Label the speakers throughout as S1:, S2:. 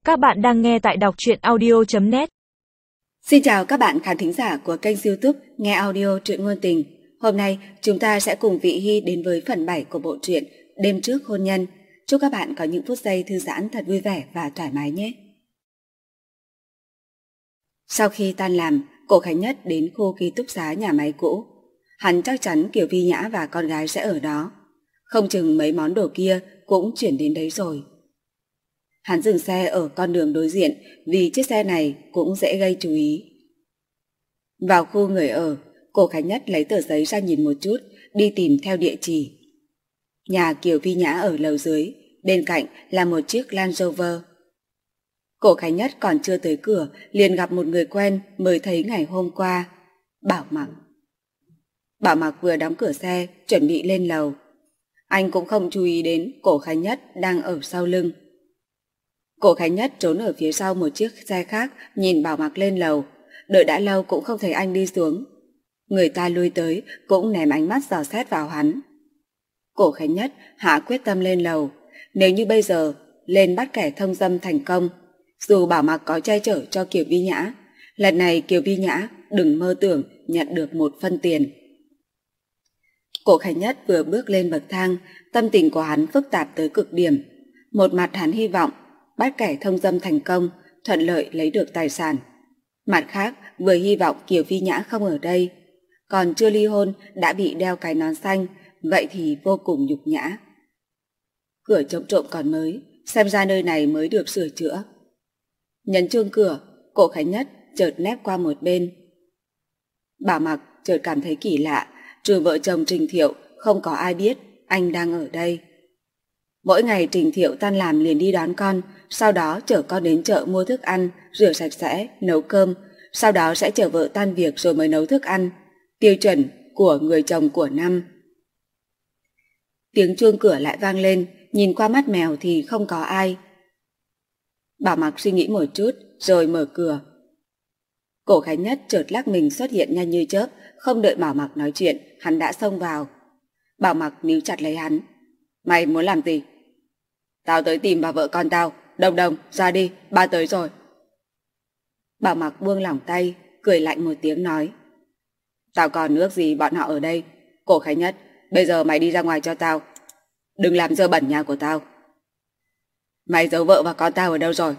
S1: Các bạn đang nghe tại đọc truyện audio.net.
S2: Xin chào các bạn khán thính giả của kênh YouTube Nghe Audio Truyện Ngôn Tình. Hôm nay chúng ta sẽ cùng Vị Hy đến với phần 7 của bộ truyện Đêm Trước Hôn Nhân. Chúc các bạn có những phút giây thư giãn thật vui vẻ và thoải mái nhé. Sau khi tan làm, Cổ Khánh Nhất đến khu ký túc xá nhà máy cũ. Hắn chắc chắn Kiều Vi Nhã và con gái sẽ ở đó. Không chừng mấy món đồ kia cũng chuyển đến đấy rồi. Hắn dừng xe ở con đường đối diện vì chiếc xe này cũng dễ gây chú ý. Vào khu người ở, Cổ Khánh Nhất lấy tờ giấy ra nhìn một chút, đi tìm theo địa chỉ. Nhà Kiều Vi Nhã ở lầu dưới, bên cạnh là một chiếc Land Rover. Cổ Khánh Nhất còn chưa tới cửa liền gặp một người quen mới thấy ngày hôm qua, Bảo Mặc. Bảo Mặc vừa đóng cửa xe, chuẩn bị lên lầu. Anh cũng không chú ý đến Cổ Khánh Nhất đang ở sau lưng. Cổ Khánh Nhất trốn ở phía sau một chiếc xe khác, nhìn Bảo Mặc lên lầu. Đợi đã lâu cũng không thấy anh đi xuống. Người ta lui tới cũng ném ánh mắt dò xét vào hắn. Cổ Khánh Nhất hạ quyết tâm lên lầu. Nếu như bây giờ lên bắt kẻ thông dâm thành công, dù Bảo Mặc có che chở cho Kiều Vi Nhã, lần này Kiều Vi Nhã đừng mơ tưởng nhận được một phân tiền. Cổ Khánh Nhất vừa bước lên bậc thang, tâm tình của hắn phức tạp tới cực điểm. Một mặt hắn hy vọng bắt kẻ thông dâm thành công, thuận lợi lấy được tài sản. Mặt khác, vừa hy vọng Kiều Vi Nhã không ở đây. Còn chưa ly hôn đã bị đeo cái nón xanh, vậy thì vô cùng nhục nhã. Cửa trống trộm còn mới, xem ra nơi này mới được sửa chữa. Nhấn chuông cửa, Cổ Khánh Nhất chợt nép qua một bên. Bảo Mặc chợt cảm thấy kỳ lạ, trừ vợ chồng Trình Thiệu, không có ai biết anh đang ở đây. Mỗi ngày Trình Thiệu tan làm liền đi đón con, sau đó chở con đến chợ mua thức ăn, rửa sạch sẽ, nấu cơm, sau đó sẽ chở vợ tan việc rồi mới nấu thức ăn, tiêu chuẩn của người chồng của năm. Tiếng chuông cửa lại vang lên, nhìn qua mắt mèo thì không có ai. Bảo Mặc suy nghĩ một chút rồi mở cửa. Cổ Khánh Nhất chợt lắc mình xuất hiện nhanh như chớp, không đợi Bảo Mặc nói chuyện, hắn đã xông vào. Bảo Mặc níu chặt lấy hắn. Mày muốn làm gì? Tao tới tìm bà vợ con tao. Đồng Đồng, ra đi, ba tới rồi. Bảo Mặc buông lỏng tay, cười lạnh một tiếng nói. Tao còn ước gì bọn họ ở đây. Cổ Khánh Nhất, bây giờ mày đi ra ngoài cho tao. Đừng làm dơ bẩn nhà của tao. Mày giấu vợ và con tao ở đâu rồi?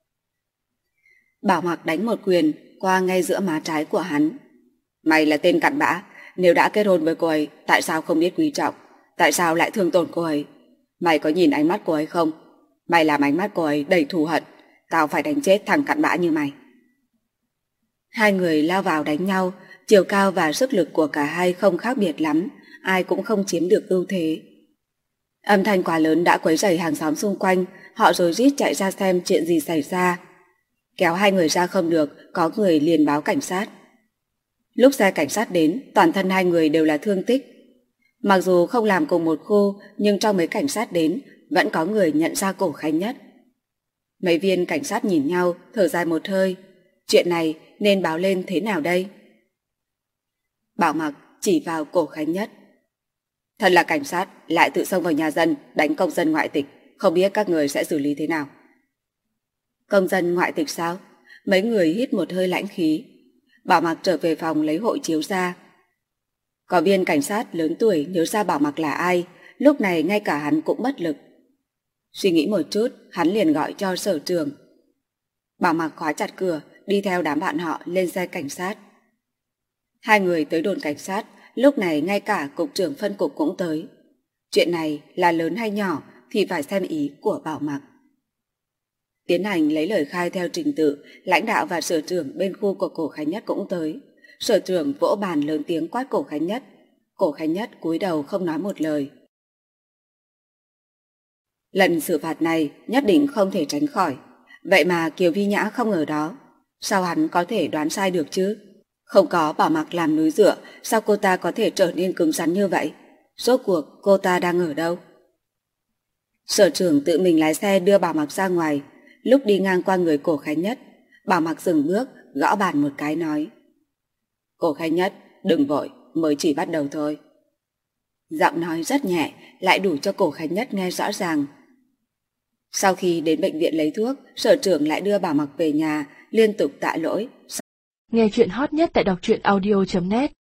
S2: Bảo Mặc đánh một quyền qua ngay giữa má trái của hắn. Mày là tên cặn bã, nếu đã kết hôn với cô ấy, tại sao không biết quý trọng? Tại sao lại thương tổn cô ấy? Mày có nhìn ánh mắt cô ấy không? Mày làm ánh mắt cô ấy đầy thù hận. Tao phải đánh chết thằng cặn bã như mày. Hai người lao vào đánh nhau, chiều cao và sức lực của cả hai không khác biệt lắm, ai cũng không chiếm được ưu thế. Âm thanh quá lớn đã quấy rầy hàng xóm xung quanh, họ rối rít chạy ra xem chuyện gì xảy ra. Kéo hai người ra không được, có người liền báo cảnh sát. Lúc xe cảnh sát đến, toàn thân hai người đều là thương tích. Mặc dù không làm cùng một khu, nhưng trong mấy cảnh sát đến, vẫn có người nhận ra Cổ Khánh Nhất. Mấy viên cảnh sát nhìn nhau, thở dài một hơi. Chuyện này nên báo lên thế nào đây? Bảo Mặc chỉ vào Cổ Khánh Nhất. Thật là cảnh sát, lại tự xông vào nhà dân, đánh công dân ngoại tịch, không biết các người sẽ xử lý thế nào. Công dân ngoại tịch sao? Mấy người hít một hơi lãnh khí. Bảo Mặc trở về phòng lấy hộ chiếu ra. Có viên cảnh sát lớn tuổi nhớ ra Bảo Mặc là ai, lúc này ngay cả hắn cũng bất lực. Suy nghĩ một chút, hắn liền gọi cho sở trưởng. Bảo Mặc khóa chặt cửa, đi theo đám bạn họ lên xe cảnh sát. Hai người tới đồn cảnh sát, lúc này ngay cả cục trưởng phân cục cũng tới. Chuyện này là lớn hay nhỏ thì phải xem ý của Bảo Mặc. Tiến hành lấy lời khai theo trình tự, lãnh đạo và sở trưởng bên khu của Cổ Khánh Nhất cũng tới. Sở trưởng vỗ bàn lớn tiếng quát Cổ Khánh Nhất. Cổ Khánh Nhất cúi đầu không nói một lời. Lần xử phạt này nhất định không thể tránh khỏi. Vậy mà Kiều Vi Nhã không ở đó. Sao hắn có thể đoán sai được chứ? Không có Bảo Mặc làm núi dựa, sao cô ta có thể trở nên cứng rắn như vậy? Rốt cuộc cô ta đang ở đâu? Sở trưởng tự mình lái xe đưa Bảo Mặc ra ngoài. Lúc đi ngang qua người Cổ Khánh Nhất, Bảo Mặc dừng bước, gõ bàn một cái nói. Cổ Khánh Nhất, đừng vội, mới chỉ bắt đầu thôi. Giọng nói rất nhẹ, lại đủ cho Cổ Khánh Nhất nghe rõ ràng. Sau khi đến bệnh viện lấy thuốc, sở trưởng lại đưa Bảo Mặc về nhà, liên tục tạ lỗi.
S1: Nghe chuyện hot nhất tại đọc truyện audio.net